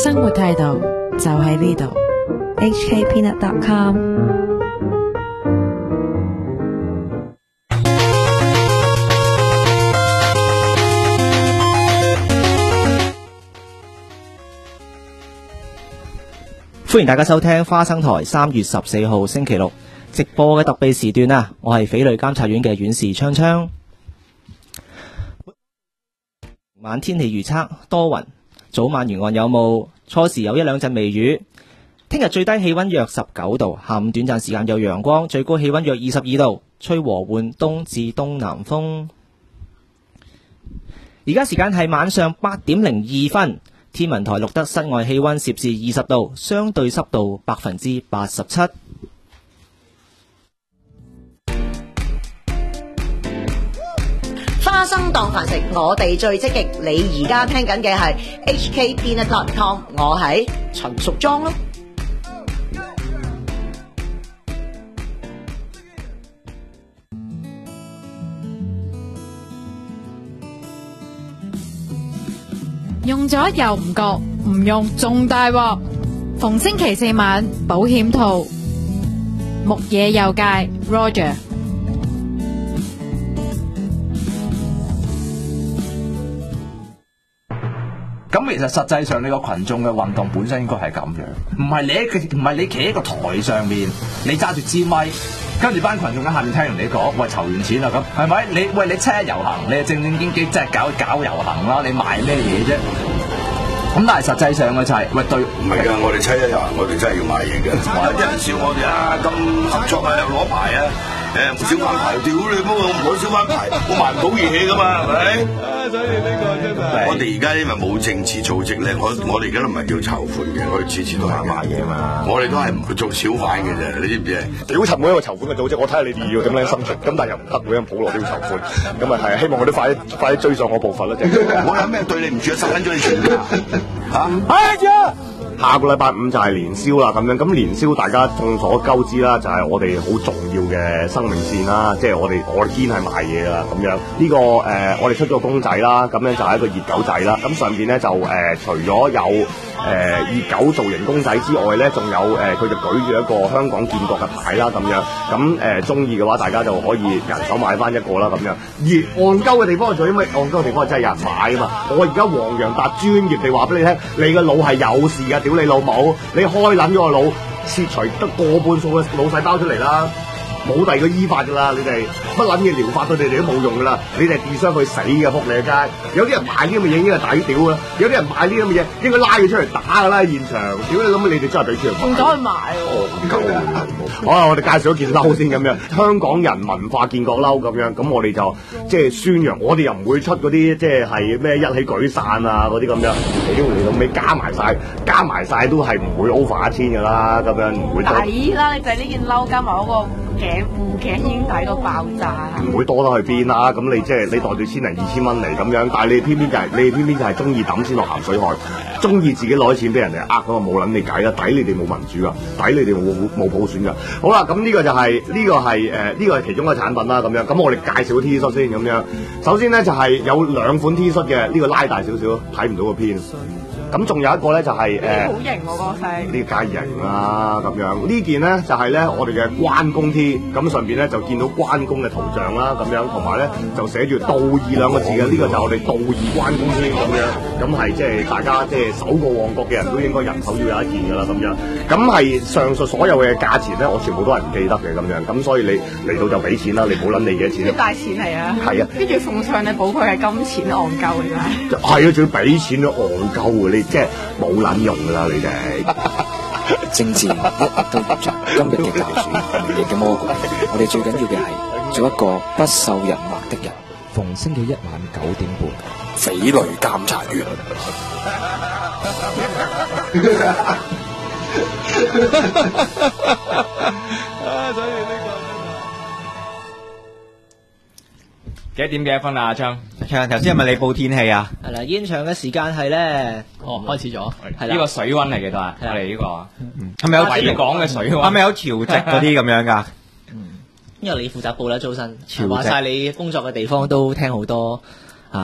生活態度就喺呢度。 hkpeanut.com。 歡迎大家收聽花生台3月14號星期六直播嘅特備時段啊！我係匪類監察院嘅院士昌昌。晚天氣預測多雲，早晚沿岸有霧，初時有一兩陣微雨。聽日最低氣溫約19度，下午短暫時間有陽光，最高氣溫約22度，吹和緩東至東南風。而家時間係晚上8點02分。天文台錄得室外氣溫攝氏20度，相對濕度87%。 花生當飯食，我哋最積極。你而家聽緊嘅係 hkpeanut.com， 我係陳淑莊咯。 用咗又唔覺，唔用仲大鑊。逢星期四晚保險套，木野佑介 Roger。 咁其實實際上你個群眾嘅運動本身應該係咁樣，唔係你企喺個台上面，你揸住支咪，跟住班群眾喺下面聽完你講，喂，籌完錢啦咁，係咪？你七一遊行，你係正正經經即係搞遊行啦，你賣咩嘢啫？咁但係實際上嘅就係、是，喂對， 唔係㗎，我哋七一遊行，我哋真係要賣嘢嘅。哇！啲人笑我哋啊，咁合作啊，又攞牌啊。小販牌，屌你乜我唔攞小販牌，我賣唔到嘢噶嘛，係咪？所以呢個真係。我哋而家因為冇政治組織咧，我哋而家都唔係叫籌款嘅，我哋次次都係賣嘢嘛。我哋都係唔做小販嘅啫，你知唔知？屌尋每一個籌款嘅組織，我睇下你哋要點樣生存。咁但係又唔得，每人普羅都要籌款。咁啊係，希望我哋快啲追上我步伐啦，啫。我有咩對你唔住啊？收緊咗你錢㗎嚇！下個禮拜5就係年宵啦，咁樣咁年宵大家眾所周知啦，就係我哋好重要嘅生命線啦，即係我哋堅係賣嘢啦，咁樣呢個我哋出咗個公仔啦，咁樣就係一個熱狗仔啦，咁上邊咧就除咗有熱狗造型公仔之外咧，仲有佢就舉住一個香港建國嘅牌啦，咁樣咁中意嘅話，大家就可以人手買翻一個啦，咁樣。而戇鳩嘅地方係做啲咩？戇鳩嘅地方係真係有人買啊嘛！我而家黃洋達專業地話俾你聽，你個腦係有事㗎，屌你老母！你開撚咗個腦，切除得過半數嘅腦細胞出嚟啦！冇第二個醫法噶啦，你哋乜撚嘢療法對你哋都冇用噶啦，你哋跌傷去死嘅，仆你嘅街！有啲人買呢咁嘅嘢應該係抵屌啦，有啲人買呢咁嘅嘢應該拉佢出嚟打噶啦，現場！屌你諗你哋真係俾出嚟買， 仲走去買好啦，我哋介紹咗件褸先咁樣，香港人文化建國褸咁樣，咁我哋就即係宣揚，我哋又唔會出嗰啲即係咩一起舉傘啊嗰啲咁樣，屌你老味加埋晒都係唔會 over 1000噶啦，咁樣唔會抵啦！你就係呢件褸加埋嗰個護頸已經抵到爆炸， 唔會多得去邊啦！咁你即係你袋住1000零2000蚊嚟咁樣，但係你偏偏就係中意抌錢落鹹水海，中意自己攞錢俾人哋咁啊冇撚你計啦，抵你哋冇民主噶，抵你哋冇普選噶。好啦，咁呢個係其中一個產品啦，咁樣。咁我哋介紹 T 恤先咁樣。首先咧就係有2款 T 恤嘅，呢個拉大少少，睇唔到個片。咁仲有一個咧就係好型喎個色， 呢個梗係型啦咁樣。呢件咧就係咧我哋嘅關公 T，咁上邊咧就見到關公嘅圖像啦咁樣，同埋咧就寫住道義2個字嘅，呢個就係我哋道義關公 T 咁樣。咁係即係大家即係守過旺角嘅人都應該人手要有一件㗎啦咁樣。咁係上述所有嘅價錢咧，我全部都係唔記得嘅咁樣。咁所以你嚟到就俾錢啦，你冇撚你幾多錢？ 帶錢嚟啊！ 係啊， 跟住奉上你寶貴係金錢戇鳩㗎啦！ 係啊，仲要俾錢都戇鳩㗎你。即係冇撚用㗎啦，你哋政治一日都如像今日嘅教主，明日嘅魔鬼。我哋最緊要嘅係做一個不受人罵的人。 逢星期一晚9點半， 匪類監察員。 所以呢個幾多分啊？阿昌， 頭先係咪你報天氣啊？係啦，現場嘅時間係咧， 開始咗， 係呢個水溫嚟嘅都係，我哋呢個係咪有維港嘅水溫？ 係咪有潮汐嗰啲咁樣㗎？ 因為你負責報啦，周身話晒你工作嘅地方都聽好多嚇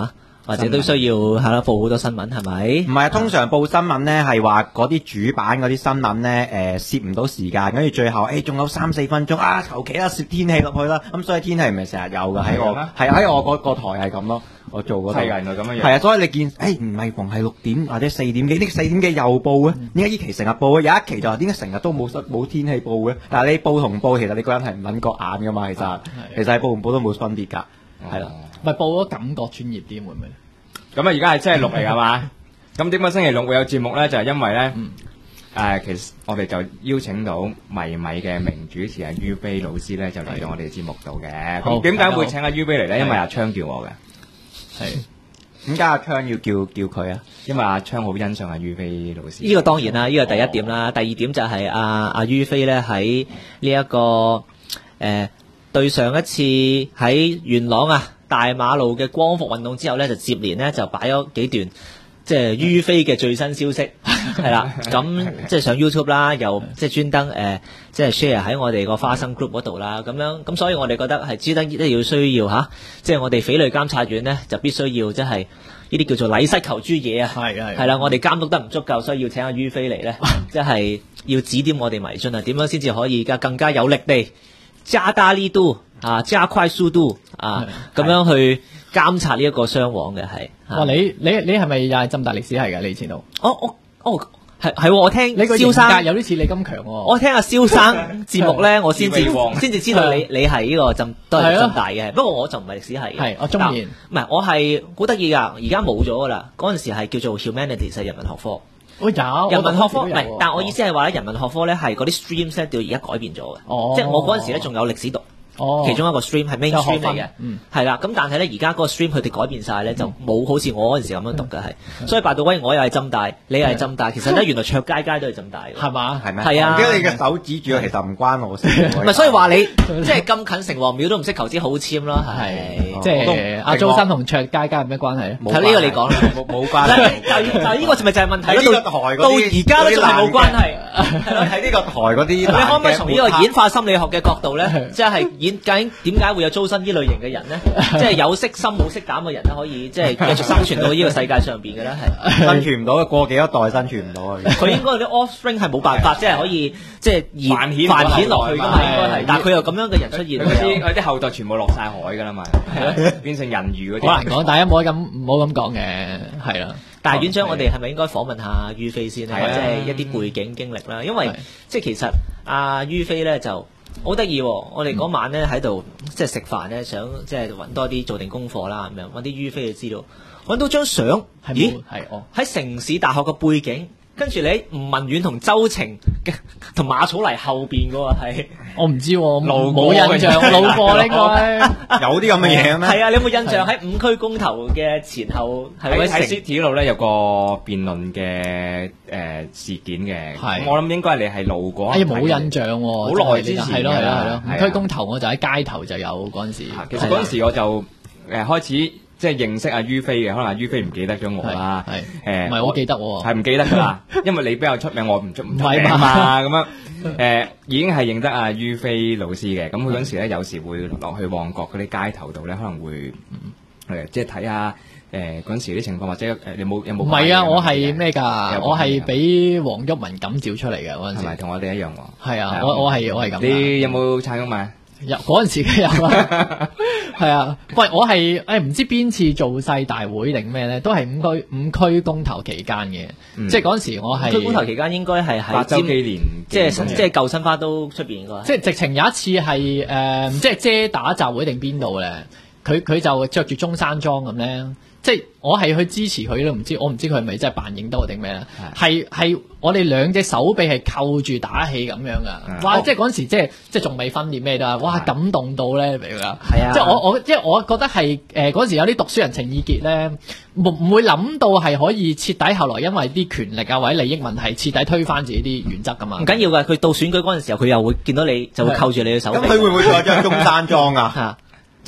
或者都需要係啦報好多新聞係咪？ 唔係啊，通常報新聞咧係話嗰啲主板嗰啲新聞咧攝唔到時間，跟住最後仲有3-4分鐘啊，求其攝天氣落去啦。咁所以天氣唔係成日有㗎，喺我個台係咁咯。我做嗰度係咁樣樣。 係啊，所以你見唔係逢係6點或者4點幾，呢4點幾又報嘅，點解呢期成日報嘅？有一期就話點解成日都冇天氣報嘅？但係你報同報，其實你個人係唔撚覺眼㗎嘛，其實係報同報都冇分別㗎，係啦。 咪報咗感覺專業啲會唔會？ 咁啊，而家係星期六嚟㗎嘛？咁點解星期六會有節目咧？就係因為咧，其實我哋就邀請到迷米嘅名主持阿于飛老師咧，就嚟到我哋嘅節目度嘅。咁點解會請阿于飛嚟咧？因為阿昌叫我嘅。 係點解阿昌要叫佢啊？ 因為阿昌好欣賞阿于飛老師。 呢個當然啦，呢個第一點啦。第二點就係阿于飛咧喺呢一個對上一次喺元朗大馬路嘅光復運動之後咧，就接連咧就擺咗幾段即係于飛嘅最新消息係啦。咁即係上 YouTube 啦，又即係專登即係 share 喺我哋個花生 group 嗰度啦。咁樣咁，所以我哋覺得係專登需要即係我哋匪類監察院咧就必須要即係呢啲叫做禮失求諸野啊。係啦，我哋監督得唔足夠，所以要請阿于飛嚟咧，即係要指點我哋迷津啊，點樣先至可以而家更加有力地加大力度加快速度咁樣去監察呢一個雙簧嘅係。 哇！你係咪又係浸大歷史系㗎？你以前都係我聽你個蕭生有啲似李金強喎。 我聽阿蕭生節目咧，我先至知道你係呢個都係浸大嘅。不過我就唔係歷史系嘅。 係我中研， 唔係我係好得意㗎。而家冇咗㗎啦。嗰陣時係叫做 Humanities 係人文學科。 有人文學科唔係，但我意思係話咧，人文學科咧係嗰啲 streams 咧，到而家改變咗嘅。即係我嗰陣時咧仲有歷史讀。其中一個 stream 係 main stream 嚟嘅，係啦。咁但係咧，而家嗰個 stream 佢哋改變晒咧，就冇好似我嗰陣時咁樣讀嘅係。所以by the way，我又係浸大，你又係浸大，其實咧原來卓佳都係浸大嘅， 係嘛？ 係咩？ 係啊。 點解你嘅手指住其實唔關我事？ 唔係，所以話你即係咁近城隍廟都唔識求支好籤咯，係。 即係阿周生同卓佳有咩關係咧？ 睇呢個你講啦， 冇關係。 但係呢個咪就係問題呢個台到而家都仲係冇關係。 喺呢個台嗰啲， 你可唔可以從呢個演化心理學嘅角度咧，即係究竟點解會有租身呢類型嘅人咧？即係有色心冇色膽嘅人咧，可以即係繼續生存到呢個世界上邊嘅咧？係生存唔到，過幾多代生存唔到啊！ 佢應該有啲 offspring 係冇辦法，即係可以即係繁衍落去㗎嘛，應該係。但係佢有咁樣嘅人出現， 佢啲後代全部落晒海㗎啦嘛，變成人魚嗰啲。 好難講，大家唔好咁講嘅，係啦。 但係院長，我哋係咪應該訪問下于飛先咧？或者係一啲背景經歷啦？因為即係其實阿于飛咧就好得意喎。我哋嗰晚咧喺度即係食飯咧，想即係揾多啲做定功課啦，咁樣揾啲于飛嘅資料，揾到張相，咦？喺城市大學嘅背景。跟住你吳文遠同周晴嘅同馬草泥後邊嘅喎係， 我唔知喎，冇印象，路過應該有啲咁嘅嘢咩？ 係啊，你有冇印象喺5區公投嘅前後喺 City 路咧有個辯論嘅事件嘅，我諗應該你係路過。 冇印象喎， 好耐之前係咯，5區公投我就喺街頭就有嗰陣時。 其實嗰陣時我就開始。即係認識阿于飛嘅，可能阿于飛唔記得咗我啦。 唔係我記得喎， 係唔記得㗎啦，因為你比較出名，我唔出名嘛咁樣。已經係認得阿于飛老師嘅，咁佢嗰陣時咧有時會落去旺角嗰啲街頭度咧，可能會即係睇下嗰陣時啲情況，或者你有冇？ 唔係啊，我係咩㗎？我係俾黃毓民感召出嚟嘅嗰陣時， 係咪同我哋一樣喎？ 係啊，我係咁。 你有冇撐毓民？ 有嗰陣時嘅有啊，係啊，喂，我係唔知邊次造勢大會定咩咧，都係五區公投期間嘅，即係嗰陣時我係五區公投期間應該係喺八週紀念， 即係舊新花都出邊個， 即係直情有一次係即係遮打集會定邊度咧，佢就着住中山裝咁咧。即係我係去支持佢都唔知，我唔知佢係咪真係扮影得定咩咧？係我哋兩隻手臂係扣住打氣咁樣噶，哇！即係嗰陣時即係仲未分裂咩都係，哇！感動到咧，明唔明啊？係啊！即係我覺得係嗰陣時有啲讀書人情意結咧，唔會諗到係可以徹底後來因為啲權力啊或者利益問題徹底推翻自己啲原則噶嘛。 唔緊要㗎，佢到選舉嗰陣時候，佢又會見到你就會扣住你嘅手臂。 咁佢會唔會着張中山裝啊？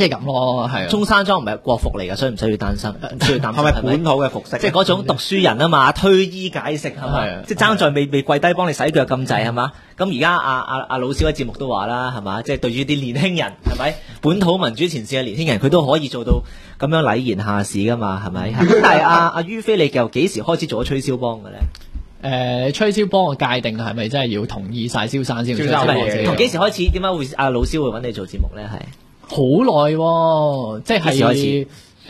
即係咁咯，係啊。 中山裝唔係國服嚟㗎，所以唔需要擔心，唔需要擔心。 係咪本土嘅服飾？ 即係嗰種讀書人啊嘛，推衣解食係嘛，即係爭在未跪低幫你洗腳咁滯係嘛。咁而家阿老師喺節目都話啦係嘛，即係對住啲年輕人係咪？本土民主前線嘅年輕人，佢都可以做到咁樣禮賢下士㗎嘛係咪？咁但係阿於飛，你又幾時開始做咗吹簫幫嘅咧？ 吹簫幫嘅界定係咪真係要同意晒蕭生先？ 同幾時開始？點解會阿老師會揾你做節目咧？係好耐喎，即係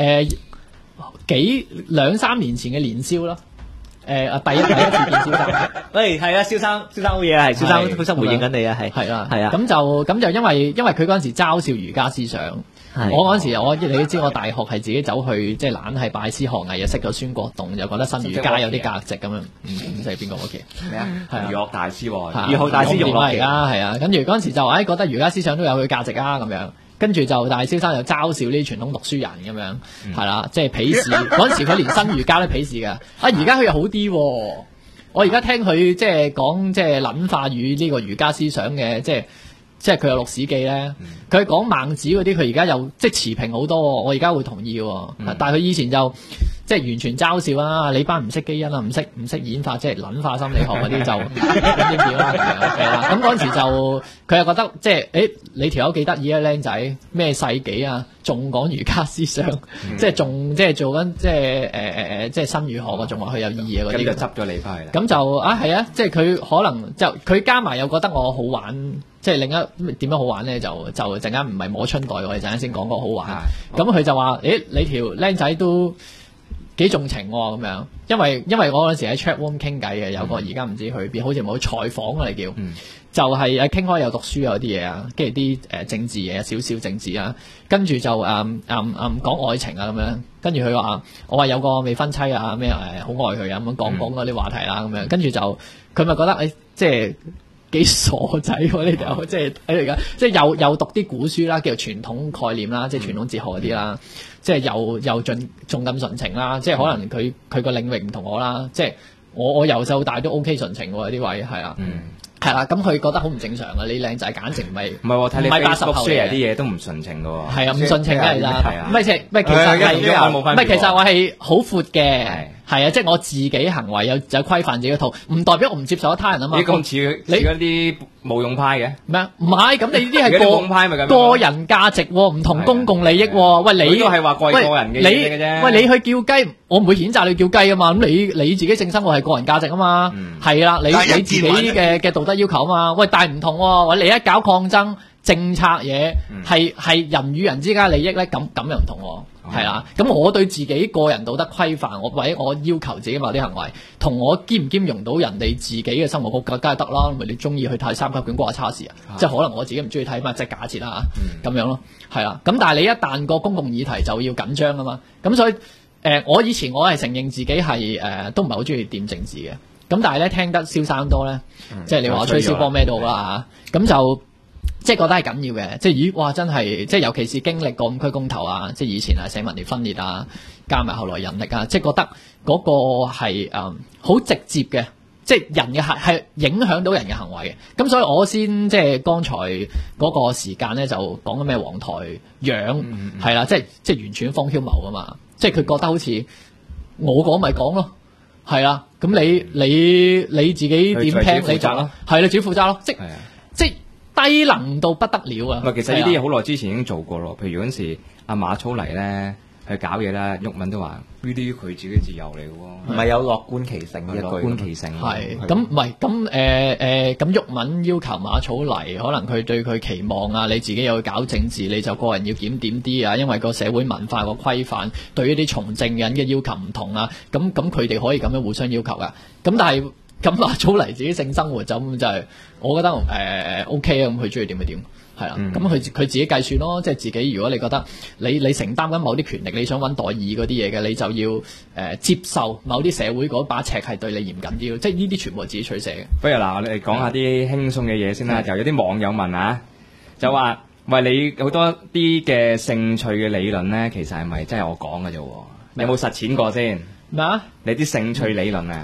2-3年前嘅年宵咯。第一次見蕭生， 喂，係啊，蕭生好嘢啊，係蕭生本身回應緊你啊，係啊， 咁就因為佢嗰陣時嘲笑儒家思想。我嗰陣時你都知我大學係自己走去即係懶係拜師學藝，又識咗孫國棟，就覺得新儒家有啲價值咁樣。唔知係邊個嗰期咩啊？儒學大師喎， 儒學大師用落嚟啦，係啊。跟住嗰陣時就覺得儒家思想都有佢價值啊咁樣。跟住就，但係蕭生又嘲笑呢啲傳統讀書人咁樣，係啦，即係鄙視。嗰陣時佢連新儒家都鄙視㗎。而家佢又好啲喎。我而家聽佢即係講即係諗化與呢個儒家思想嘅，即係佢有六史記咧。佢講孟子嗰啲，佢而家又即係持平好多喎。我而家會同意喎。但係佢以前就即係完全嘲笑啦！你班唔識基因啊，唔識演化，即係諗化心理學嗰啲就點點啦，係啦。咁嗰陣時就佢又覺得即係你條友幾得意啊，僆仔咩世紀啊，仲講儒家思想，即係仲即係做緊即係新儒學啊，仲話佢有意義啊嗰啲。 咁就執咗你翻去啦。 咁就係啊，即係佢可能就佢加埋又覺得我好玩。即係另一點樣好玩咧，就陣間唔係摸春袋，我哋陣間先講個好玩。咁佢就話：你條僆仔都幾重情喎咁樣。因為我嗰陣時喺 chat room 傾偈嘅，有個而家唔知去邊，好似冇採訪啊你叫，就係傾開有讀書有啲嘢啊，跟住啲政治嘢少少政治啊，跟住就講愛情啊咁樣。跟住佢話：我話有個未婚妻啊咩好愛佢啊咁講嗰啲話題啦咁樣。跟住就佢咪覺得即係。幾傻仔喎呢條，即係睇嚟㗎，即係又讀啲古書啦，叫做傳統概念啦，即係傳統哲學嗰啲啦，即係又仲咁純情啦，即係可能佢個領域唔同我啦，即係我由細到大都 OK 純情喎，啲位係啦。係啦，咁佢覺得好唔正常啊！你靚仔簡直唔係睇你 Facebook share 啲嘢都唔純情㗎喎。係啊，唔純情㗎其實。唔係其實我係好闊嘅。係啊，即係我自己行為有規範自己嘅套，唔代表我唔接受他人啊嘛。 你咁似嗰啲無用派嘅咩？唔係，咁你呢啲係個人價值喎，唔同公共利益喎。喂，你都係話個人嘅嘢嘅啫。 喂，你去叫雞，我唔會譴責你叫雞啊嘛。咁你自己性生活係個人價值啊嘛。係啦，你自己嘅道德要求啊嘛。喂，但係唔同喎。喂，你一搞抗爭政策嘢，係人與人之間嘅利益咧，咁又唔同喎。係啦，咁我對自己個人道德規範，或者我要求自己某啲行為，同我兼唔兼容到人哋自己嘅生活，梗係得啦。咪你中意去睇三級卷關我叉事啊？即係可能我自己唔中意睇嘛，即係假設啦嚇，咁樣咯，係啦。咁但係你一旦個公共議題就要緊張啊嘛。咁所以我以前我係承認自己係都唔係好中意掂政治嘅。咁但係咧聽得蕭生多咧，即係你話我吹簫幫咩都好啦嚇，咁就。即係覺得係緊要嘅，即係咦哇真係，即係尤其是經歷過五區公投啊，即係以前係社民連分裂啊，加埋後來人力啊，即係覺得嗰個係好直接嘅，即係人嘅係影響到人嘅行為嘅。咁所以我先即係剛才嗰個時間咧就講緊咩黃台仰係啦，即係完全荒牅謬啊嘛，即係佢覺得好似我講咪講咯，係啦，咁你自己點聽你就係你自己負責咯，即係。低能到不得了啊！ 其實呢啲嘢好耐之前已經做過咯。譬如嗰陣時阿馬操嚟咧去搞嘢啦，毓民都話呢啲佢自己自由嚟嘅喎， 唔係有樂觀其成嘅一句。 樂觀其成係咁唔係咁毓民要求馬操嚟，可能佢對佢期望啊，你自己又去搞政治，你就個人要檢點啲啊，因為個社會文化個規範對於啲從政人嘅要求唔同啊，咁佢哋可以咁樣互相要求噶，咁但係。咁馬操嚟自己性生活就係，我覺得OK 啊，咁佢中意點就點，係啦。咁佢自己計算咯，即係自己。如果你覺得你承擔緊某啲權力，你想揾代議嗰啲嘢嘅，你就要接受某啲社會嗰把尺係對你嚴謹啲，即係呢啲全部自己取捨嘅。 不如嗱，我哋講下啲輕鬆嘅嘢先啦。就有啲網友問啊，就話喂，你好多啲嘅興趣嘅理論咧，其實係咪真係我講嘅啫？你有冇實踐過先？ 咩啊？ 你啲興趣理論啊？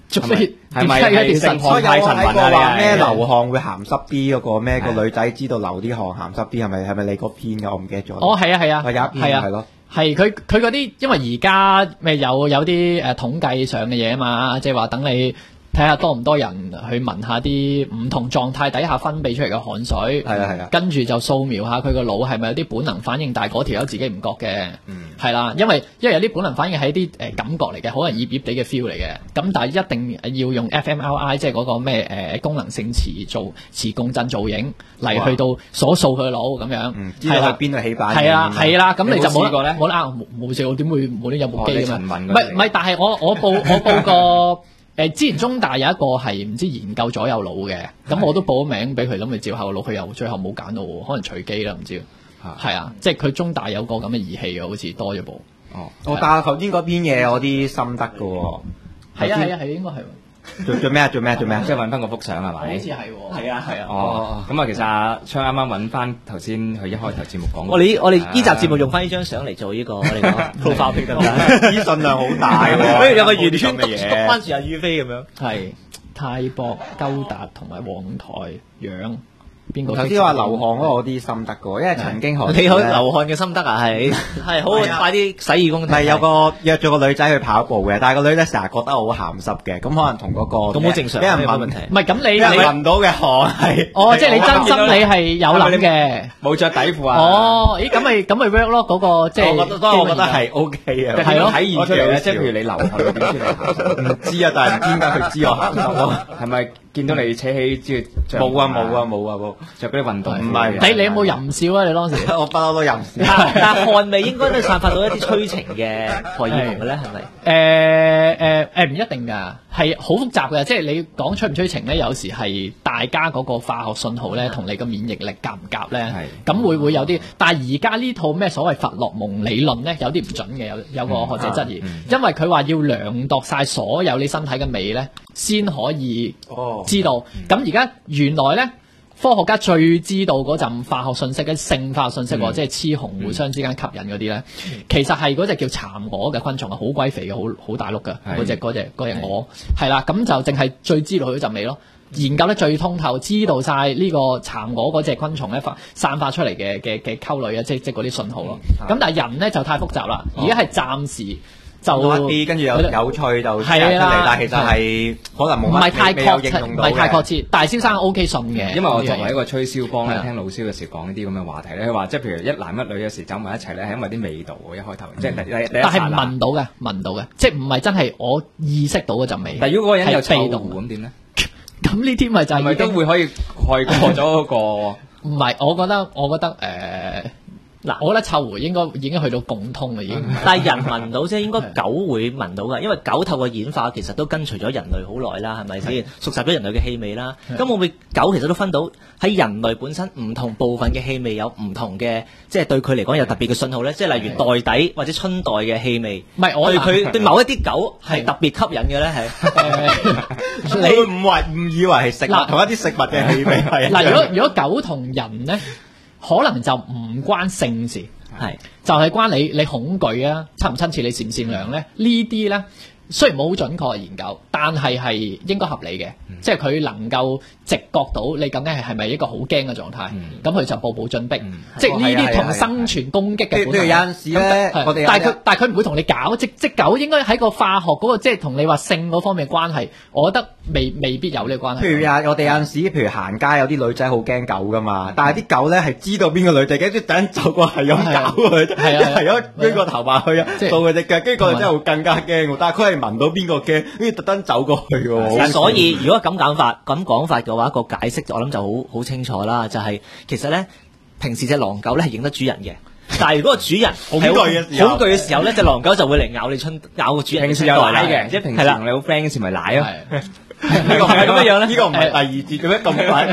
做咩？ 係咪係性所以有看太陳睇過文啊？ 話咩你係流汗會鹹濕啲嗰個咩個女仔知道流啲汗鹹濕啲，係咪你嗰篇㗎？我唔記得咗。 哦，係啊，係啊， 有一篇係咯。 係佢嗰啲，因為而家咩有啲統計上嘅嘢啊嘛，即係話等你睇下多唔多人去聞下啲唔同狀態底下分泌出嚟嘅汗水， 係啊， 跟住就掃描下佢個腦係咪有啲本能反應，但係嗰條友自己唔覺嘅，係啦，因為有啲本能反應係啲感覺嚟嘅，可能醃醃地嘅 feel 嚟嘅，咁但係一定要用 fMRI 即係嗰個咩功能性磁共振造影嚟去到掃佢腦咁樣， 知道去邊度起反應。 係啦，咁你就冇試過咧？ 冇啦，冇試過，點會冇啲有部機㗎嘛？ 唔係，但係我報過。之前中大有一個係唔知研究左右腦嘅，咁我都報咗名俾佢，諗佢照下個腦，佢又最後冇揀到，可能隨機啦，唔知。係啊，即係佢中大有個咁嘅儀器嘅，好似多咗部。 但係頭先嗰篇嘢有啲心得㗎喎。 係啊，應該係。 做咩？即係揾翻個幅相係咪？ 好似係喎。係啊。 哦，咁啊，其實阿昌啱啱揾翻頭先佢一開頭節目講。 我哋呢集節目用翻呢張相嚟做呢個我哋講 profile pic 得唔得？ 資訊量好大喎。 跟住有個圓圈篤翻住阿於飛咁樣。 係泰博、高達同埋黃台樣。邊個？ 頭先話流汗嗰個我啲心得㗎，因為曾經你好流汗嘅心得啊，係好快啲洗耳恭聽。 係有個約咗個女仔去跑步嘅，但係個女仔成日覺得好鹹濕嘅，咁可能同嗰個咁好正常， 俾人問問題。 唔係咁你聞到嘅汗係即係你真心你係有諗嘅， 冇着底褲啊？ 哦，咦咁咪 work 咯，嗰個即係我覺得係 OK 嘅， 係咯， 體現出嚟咧，即係譬如你流汗點知你鹹濕？ 唔知啊，但係唔知點解佢知我鹹濕咯？ 係咪見到你扯起即係冇啊， 着嗰啲運動？ 唔係， 你有冇淫笑啊？你當時我不嬲都淫笑， 但係汗味應該都散發到一啲催情嘅荷爾蒙嘅咧，係咪？ 唔一定㗎，係好複雜嘅，即係你講催唔催情咧，有時係大家嗰個化學信號咧，同你嘅免疫力夾唔夾咧，咁會有啲。但係而家呢套咩所謂佛洛蒙理論咧，有啲唔準嘅，有個學者質疑，因為佢話要量度晒所有你身體嘅味咧，先可以知道。咁而家原來咧。科學家最知道嗰陣化學信息嘅性化學信息，即係雌雄互相之間吸引嗰啲咧，其實係嗰隻叫蠶蛾嘅昆蟲啊，好鬼肥嘅，好大碌嘅嗰隻蛾，係啦，咁就淨係最知道佢嗰陣味咯。研究得最通透，知道晒呢個蠶蛾嗰隻昆蟲咧散發出嚟嘅溝女啊，即係嗰啲信號咯。咁但係人咧就太複雜啦，而家係暫時。就一啲跟住有趣就係啦， 但係其實係可能冇乜唔係太確切， 唔係太確切。但係蕭生 OK 信嘅， 因為我作為一個吹簫幫咧，聽老蕭嘅時講呢啲咁嘅話題咧，佢話即係譬如一男一女有時走埋一齊咧，係因為啲味道一開頭，即係但係聞到嘅，即係唔係真係我意識到嗰陣味。 但係如果嗰個人有臭狐咁點咧？ 咁呢啲咪就係咪都會可以蓋過咗嗰個？ 唔係，我覺得嗱，我覺得臭狐應該已經去到共通啦，已經。 但係人聞到啫，應該狗會聞到㗎，因為狗透過演化其實都跟隨咗人類好耐啦，係咪先？熟習咗人類嘅氣味啦。咁會唔會狗其實都分到喺人類本身唔同部分嘅氣味有唔同嘅，即係對佢嚟講有特別嘅信號咧？即係例如袋底或者春袋嘅氣味， 唔係我對某一啲狗係特別吸引嘅咧，係。 你唔以為係食物同一啲食物嘅氣味係？ 嗱，如果狗同人咧？可能就唔關性事，就係關你恐懼啊，親唔親切，你善唔善良咧？呢啲咧雖然冇好準確嘅研究，但係應該合理嘅，即係佢能夠直覺到你究竟係咪一個好驚嘅狀態，咁佢就步步進逼，即係呢啲同生存攻擊嘅本能。 有陣時咧， 但係佢唔會同你搞，即狗應該喺個化學嗰個，即係同你話性嗰方面嘅關係，我覺得未必有呢個關係。 譬如我哋有陣時，譬如行街有啲女仔好驚狗噶嘛，但係啲狗咧係知道邊個女仔，跟住突然走過係咁搞佢，係咁追個頭埋去啊，掃佢隻腳，跟住嗰陣真係會更加驚。但係佢係聞到邊個驚，跟住特登走過去喎。 所以如果咁講法嘅話，個解釋我諗就好清楚啦，就係其實咧平時隻狼狗咧係認得主人嘅。但係如果個主人恐懼嘅時候咧，隻狼狗就會嚟咬個主人。 平時有奶嘅，即係平時同你好 friend 嗰時咪奶咯。 呢個係咁樣樣咧？呢個唔係第二節做咩咁快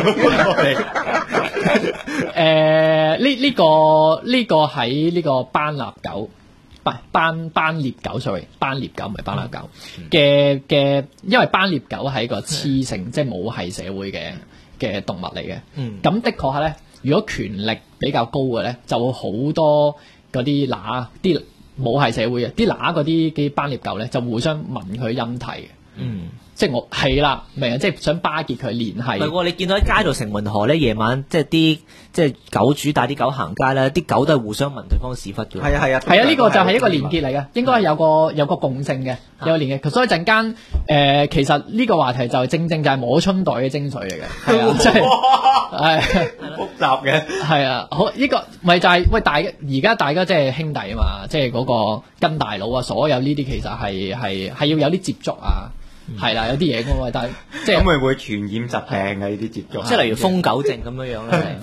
呢個喺呢個班納狗。斑鬣狗 sorry， 斑鬣狗唔係斑納狗嘅，因為斑鬣狗係一個雌性，即係母系社會嘅動物嚟嘅。咁的確係咧，如果權力比較高嘅咧，就會好多嗰啲啲母系社會嘅啲嗰啲斑鬣狗咧，就互相聞佢陰蒂嘅。 即係我係啦，明啊，即係想巴結佢聯繫。 唔係喎，你見到喺街度城門河咧，夜晚即係狗主帶啲狗行街咧，啲狗都係互相聞對方屎忽嘅。 係啊， 係啊，呢個就係一個連結嚟嘅，應該係有個共性嘅，有個連結。所以陣間其實呢個話題就正就係摸春袋嘅精髓嚟嘅，係啊，即係複雜嘅。 係啊，好呢個咪就係喂而家大家即係兄弟啊嘛，即係嗰個跟大佬啊，所有呢啲其實係要有啲接觸啊。係啦，有啲嘢㗎嘛，但係即係咁會唔會傳染疾病嘅呢啲接觸？ 即係例如瘋狗症咁樣樣咧。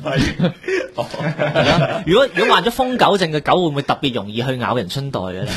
如果患咗瘋狗症嘅狗，會唔會特別容易去咬人春袋嘅咧？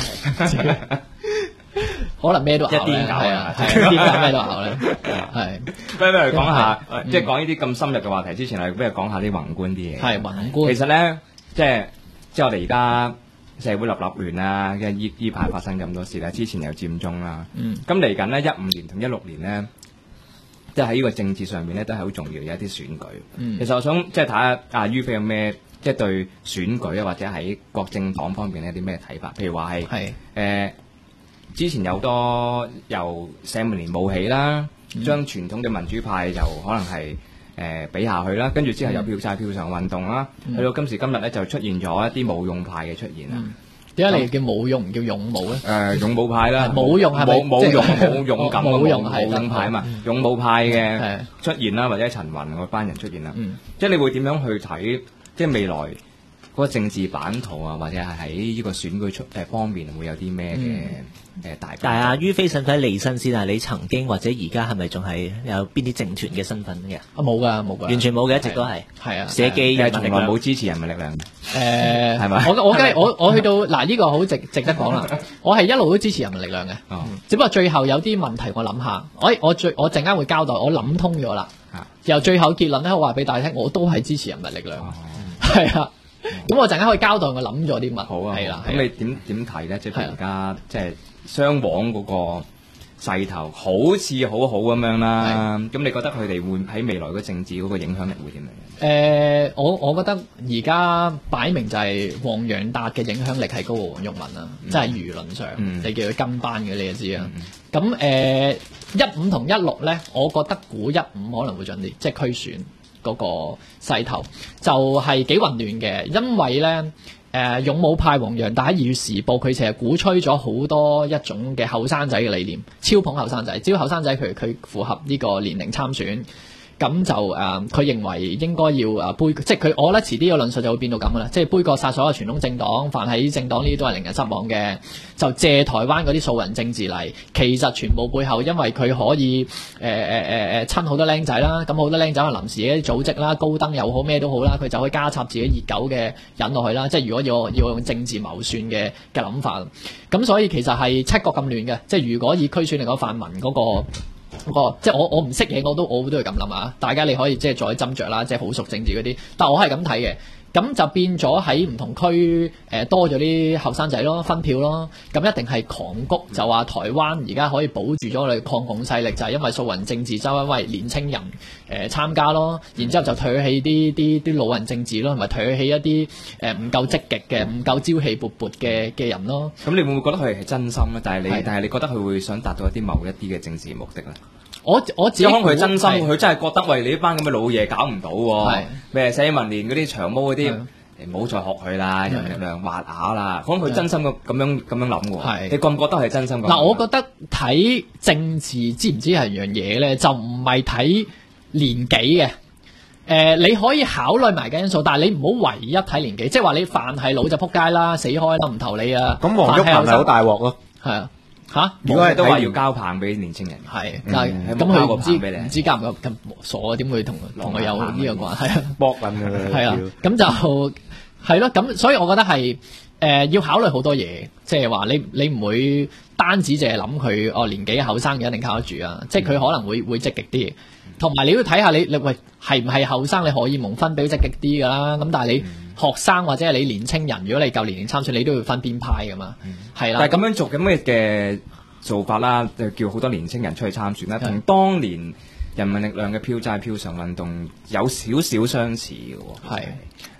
可能咩都咬咧，係啊，癲狗咩都咬咧，係。 不如講下，即係講呢啲咁深入嘅話題之前，係不如講下啲宏觀啲嘢。 係宏觀。 其實咧，即係我哋而家社會立亂啦，因為依排發生咁多事啦，之前又佔中啦，咁嚟緊咧15年同16年咧，即係喺呢個政治上面咧都係好重要嘅一啲選舉。其實我想即係睇下阿于飛有咩即係對選舉啊，或者喺各政黨方面咧有啲咩睇法？譬如話係之前有好多由社民連冒起啦，將傳統嘅民主派就可能係比下去啦，跟住之後有票債票償運動啦，去到今時今日咧就出現咗一啲冇用派嘅出現啦。 點解你叫冇用唔叫勇武咧？ 勇武派啦， 冇用係咪？ 冇用冇勇敢冇用冇勇派啊嘛，勇武派嘅出現啦，或者陳雲嗰班人出現啦，即係你會點樣去睇？即係未來嗰個政治版圖啊，或者係喺呢個選舉方面會有啲咩嘅大？ 但係阿于飛使唔使離身先啊？你曾經或者而家係咪仲係有邊啲政團嘅身份嘅？ 冇㗎， 完全冇嘅，一直都係。 係啊， 社記人民力量從來冇支持人民力量。 係咪？我去到嗱呢個好值得講啦。我係一路都支持人民力量嘅，只不過最後有啲問題我諗下，我陣間會交代，我諗通咗啦。由最後結論咧，我話俾大家聽，我都係支持人民力量。係啊。咁我陣間可以交代我諗咗啲乜？好啊，係啦。 咁你點睇咧？即係而家即係雙黃嗰個勢頭好似好好咁樣啦。咁你覺得佢哋會喺未來嘅政治嗰個影響力會點樣？ 我覺得而家擺明就係黃洋達嘅影響力係高過黃毓民啦，即係輿論上，你叫佢跟班嘅你就知啦。咁15同16咧，我覺得估15可能會準啲，即係區選。嗰個勢頭就係幾混亂嘅，因為咧勇武派黃洋達喺《2月時報》佢成日鼓吹咗好多一種嘅後生仔嘅理念，超捧後生仔，只要後生仔譬如佢符合呢個年齡參選。咁就佢認為應該要即係佢，我覺得遲啲嘅論述就會變到咁噶啦，即係杯葛殺所有傳統政黨，凡係政黨呢啲都係令人失望嘅，就借台灣嗰啲素人政治嚟，其實全部背後因為佢可以親好多僆仔啦，咁好多僆仔可能臨時嘅組織啦，高登又好咩都好啦，佢就可以加插自己熱狗嘅引落去啦，即係如果要用政治謀算嘅諗法，咁所以其實係七國咁亂嘅，即係如果以區選嚟講泛民嗰個。即係我唔識嘢，我都係咁諗啊！大家你可以即係再斟酌啦，即係好熟政治嗰啲，但係我係咁睇嘅。咁就變咗喺唔同區多咗啲後生仔咯，分票咯，咁一定係狂谷，就話台灣而家可以保住咗我哋抗共勢力，就係因為素人政治，就因為年青人參加咯，然之後就唾棄啲老人政治咯，同埋唾棄一啲唔夠積極嘅、唔夠朝氣勃勃嘅人咯。 咁你會唔會覺得佢係真心咧？但係你覺得佢會想達到一啲某一啲嘅政治目的咧？ 我自己可能佢真心，佢真係覺得喂你呢班咁嘅老嘢搞唔到喎，咩社民連嗰啲長毛嗰啲，你唔好再學佢啦，人民力量滑啞啦。可能佢真心咁樣諗喎。你覺唔覺得係真心咁？ 嗱，我覺得睇政治知唔知係樣嘢咧，就唔係睇年紀嘅。你可以考慮埋嘅因素，但係你唔好唯一睇年紀，即係話你凡係老就撲街啦，死開啦，唔投你啊。 咁黃毓民係好大鑊咯。 係啊。嚇！ 如果係都話要交棒俾年青人， 係，但係咁佢唔知交唔交咁傻啊？點會同佢有呢個關係啊？ 搏緊㗎， 係啊，咁就係咯。咁所以我覺得係要考慮好多嘢，即係話你唔會單止淨係諗佢年紀後生嘅一定靠得住啊！即係佢可能會積極啲，同埋你要睇下你喂係唔係後生你荷爾蒙分泌積極啲㗎啦。咁但係你學生或者係你年青人，如果你夠年齡參選，你都要分邊派㗎嘛，係啦。 但係咁樣做咁嘅做法啦，就叫好多年青人出去參選啦，同當年人民力量嘅票債票償運動有少少相似嘅喎。 係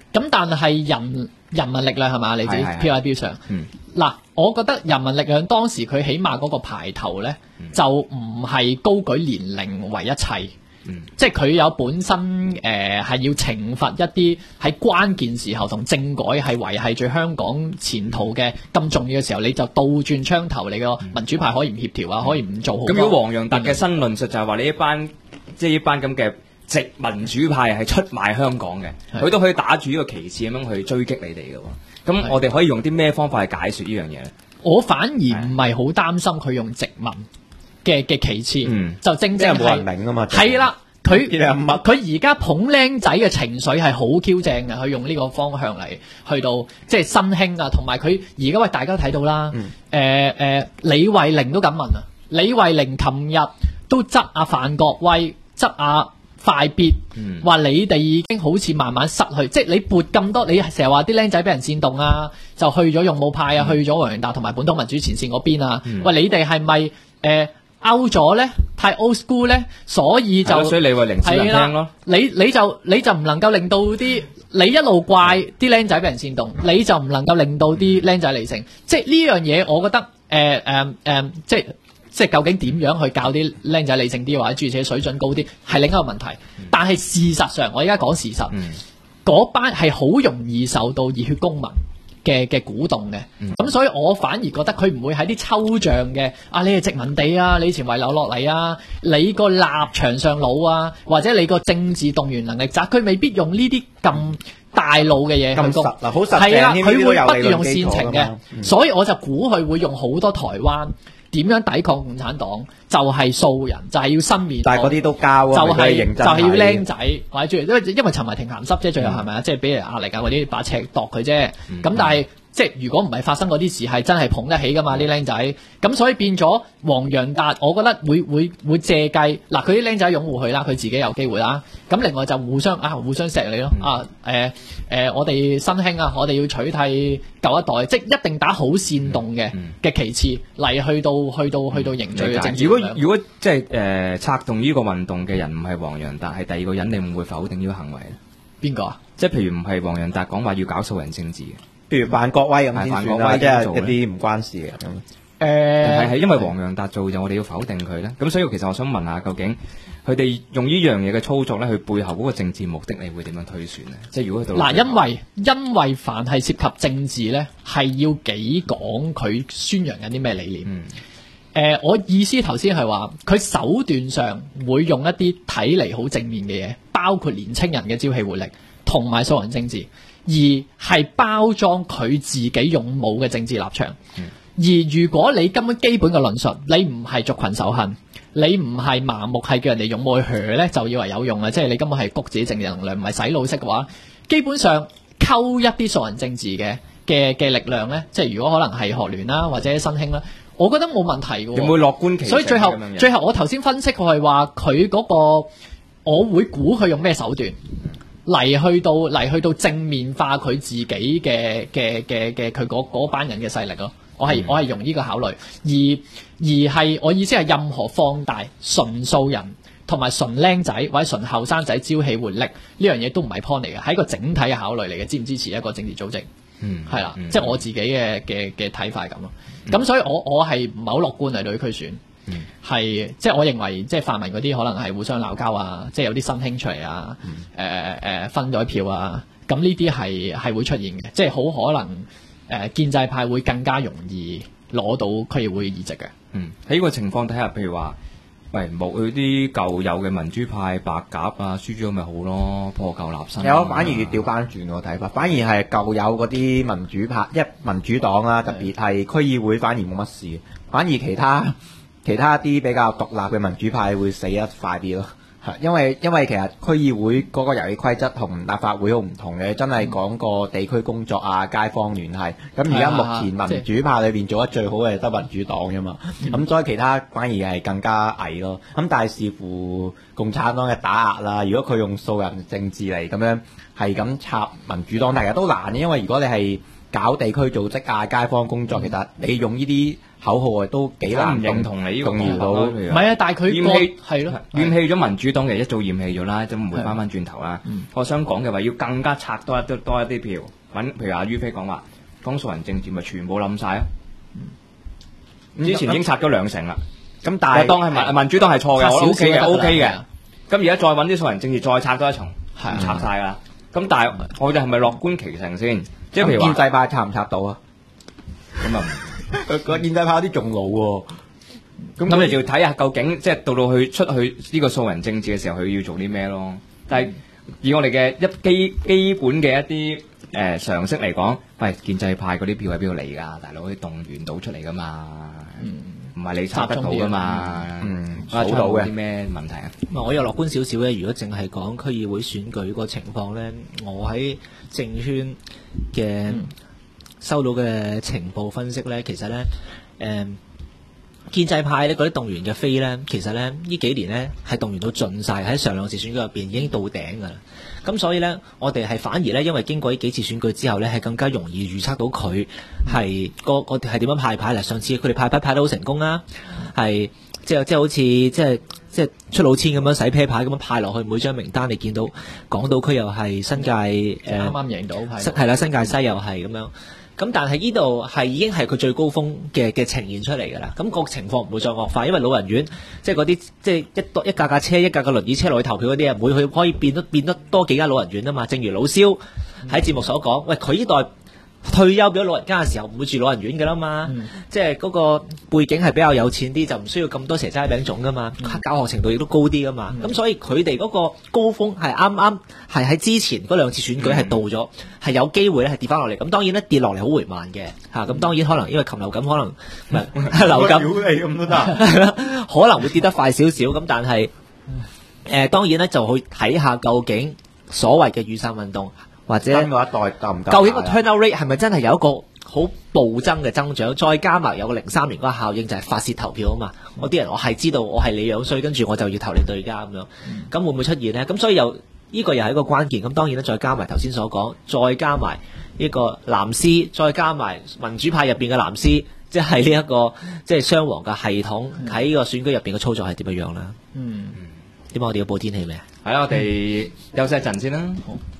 咁但係人民力量係嘛？你自己 PIB 上，嗱，我覺得人民力量當時佢起碼嗰個排頭咧，就唔係高舉年齡為一切。即係佢有本身係要懲罰一啲喺關鍵時候同政改係維繫住香港前途嘅咁重要嘅時候，你就倒轉槍頭，你個民主派可以唔協調啊，可以唔做好。 咁如果黃洋達嘅新論述就係話你呢班咁嘅直民主派係出賣香港嘅，佢都可以打住呢個旗幟咁樣去追擊你哋嘅喎。咁我哋可以用啲咩方法去解説呢樣嘢咧？ 我反而唔係好擔心佢用殖民嘅旗幟，就正係冇人明啊嘛。 係啦，佢而家捧僆仔嘅情緒係好 Q 正嘅，佢用呢個方向嚟去到即係新興啊，同埋佢而家大家都睇到啦。李慧玲都咁問啊，李慧玲琴日都質阿范國威，質阿快必，話你哋已經好似慢慢失去，即係你撥咁多，你成日話啲僆仔俾人煽動啊，就去咗勇武派啊，去咗黃洋達同埋本土民主前線嗰邊啊。喂，你哋係咪out 咗咧？太 old school 咧？所以李慧玲少人聽咯。 你就唔能夠令到啲你一路怪啲僆仔俾人煽動，你就唔能夠令到啲僆仔理性。即係呢樣嘢，我覺得即係究竟點樣去教啲僆仔理性啲，或者諸如此類水準高啲，係另一個問題。但係事實上，我而家講事實，嗰班係好容易受到熱血公民嘅鼓動嘅。咁所以我反而覺得佢唔會喺啲抽象嘅你係殖民地啊，你以前遺留落嚟啊，你個立場上老啊，或者你個政治動員能力窄，佢未必用呢啲咁大路嘅嘢去攻。 好實係啦，佢會不斷用煽情嘅，所以我就估佢會用好多台灣點樣抵抗共產黨，就係素人，就係要新面孔， 但係嗰啲都交啊， 就係要僆仔嗯或者因為陳維霆鹹濕啫，最後係咪啊？即係俾人壓力啊，嗰啲把尺度佢啫。咁但係即係如果唔係發生嗰啲事，係真係捧得起噶嘛啲僆仔。咁所以變咗黃洋達，我覺得會借計嗱，佢啲僆仔擁護佢啦，佢自己有機會啦。咁另外就互相錫你咯。我哋新興啊，我哋要取締舊一代，即係一定打好煽動嘅旗幟嚟去到凝聚嘅政治。 如果即係策動呢個運動嘅人唔係黃洋達，係第二個人，你會唔會否定呢個行為咧？ 邊個啊？ 即係譬如唔係黃洋達講話要搞素人政治嘅。 譬如范國威咁先算啦，即係一啲唔關事嘅咁。 係因為黃洋達做就我哋要否定佢咧？咁所以其實我想問下，究竟佢哋用呢樣嘢嘅操作咧，佢背後嗰個政治目的，你會點樣推算咧？即係如果去到嗱，因為凡係涉及政治咧，係要幾講佢宣揚緊啲咩理念。我意思頭先係話，佢手段上會用一啲睇嚟好正面嘅嘢，包括年青人嘅朝氣活力同埋素人政治。而係包裝佢自己勇武嘅政治立場。而如果你根本基本嘅論述，你唔係族群仇恨，你唔係盲目係叫人哋勇武去噓咧，就以為有用啊！即係你根本係谷自己政治能量，唔係洗腦式嘅話，基本上溝一啲素人政治嘅力量咧，即係如果可能係學聯啦或者新興啦，我覺得冇問題嘅。 有冇樂觀其成？ 所以最後我頭先分析我係話佢嗰個，我會估佢用咩手段。嚟去到正面化佢自己嘅佢嗰班人嘅勢力咯，我係用呢個考慮，而係我意思係任何放大純素人同埋純僆仔或者純後生仔朝氣活力呢樣嘢都唔係 point 嚟嘅，係一個整體嘅考慮嚟嘅，支唔支持一個政治組織？係啦，即係我自己嘅睇法咁咯。咁所以我係唔係好樂觀嚟對區選。係，即係我認為，即係泛民嗰啲可能係互相鬧交啊，即係有啲新興出嚟啊，分咗票啊，咁呢啲係會出現嘅，即係好可能建制派會更加容易攞到區議會議席嘅。 喺呢個情況底下，譬如話，冇佢啲舊有嘅民主派白鴿啊，輸咗咪好咯，破舊立新。 有反而調翻轉個睇法，反而係舊有嗰啲民主派，民主黨啦，特別係區議會反而冇乜事，反而其他一啲比較獨立嘅民主派會死得快啲咯，因為其實區議會嗰個遊戲規則同立法會好唔同嘅，真係講個地區工作啊、街坊聯繫。咁而家目前民主派裏邊做得最好嘅得民主黨啫嘛，咁所以其他反而係更加矮咯。咁但係視乎共產黨嘅打壓啦，如果佢用素人政治嚟咁樣係咁插民主黨，大家都難嘅，因為如果你係搞地區組織啊、街坊工作，其實你用呢啲口號啊都幾難唔認同你呢個動搖到。 唔係啊，但係佢厭棄係咯， 厭棄咗民主黨嘅一早厭棄咗啦，就唔會翻轉頭啦。我想講嘅話要更加拆多一啲票，譬如阿於飛講話講素人政治咪全部冧晒啊！之前已經拆咗2成啦， 咁但係當係民主黨係錯嘅，我 OK 嘅 OK 嘅。咁而家再揾啲素人政治再拆多一重，拆晒㗎啦。咁但係我哋係咪樂觀其成先？即係譬如話建制派插唔插到啊？ 咁啊， 個建制派有啲仲老喎。 咁你就要睇下究竟即係到去出去呢個素人政治嘅時候，佢要做啲咩咯？但係以我哋嘅基本嘅一啲常識嚟講，喂，建制派嗰啲票喺邊度嚟㗎？大佬可以動員到出嚟㗎嘛？唔係你插得到㗎嘛？數到嘅啲咩問題啊？ 我又樂觀少少咧。如果淨係講區議會選舉個情況咧，我喺政圈嘅收到嘅情報分析咧，其實咧建制派咧嗰啲動員嘅飛咧，其實咧呢幾年咧係動員到盡晒，喺上兩次選舉入邊已經到頂㗎啦。咁所以咧，我哋係反而咧，因為經過呢幾次選舉之後咧，係更加容易預測到佢係個係點樣派牌。嗱，上次佢哋派牌得好成功啦，係即係好似即係出老千咁樣洗啤牌咁樣派落去每張名單，你見到港島區又係新界啱啱贏到派， 係啦，新界西又係咁樣。咁但係呢度係已經係佢最高峰嘅呈現出嚟㗎啦。咁個情況唔會再惡化，因為老人院即係嗰啲即係一架架車一架架輪椅車落去投票嗰啲啊，每去可以變得多幾間老人院啊嘛。正如老蕭喺節目所講，喂，佢呢代退休變咗老人家嘅時候，唔會住老人院㗎啦嘛。即係嗰個背景係比較有錢啲，就唔需要咁多蛇齋餅粽㗎嘛。教學程度亦都高啲㗎嘛。咁所以佢哋嗰個高峰係啱啱係喺之前嗰2次選舉係到咗，係有機會咧係跌翻落嚟。咁當然咧跌落嚟好緩慢嘅嚇。咁當然可能因為禽流感可能流感咁都得， 可能會跌得快少少。咁但係當然咧就去睇下究竟所謂嘅雨傘運動。或者新嗰一代夠唔夠？ 究竟個 turnout rate 係咪真係有一個好暴增嘅增長？再加埋有個03年嗰個效應就係發泄投票啊嘛！我啲人我係知道我係你樣衰，跟住我就要投你對家咁樣，咁會唔會出現呢？咁所以呢個又係一個關鍵。咁當然咧，再加埋頭先所講，再加埋呢個藍絲，再加埋民主派入邊嘅藍絲，即係呢一個即係雙黃嘅系統喺呢個選舉入邊嘅操作係點樣樣啦？點解我哋要報天氣未啊？ 係啦，我哋休息一陣先啦。好。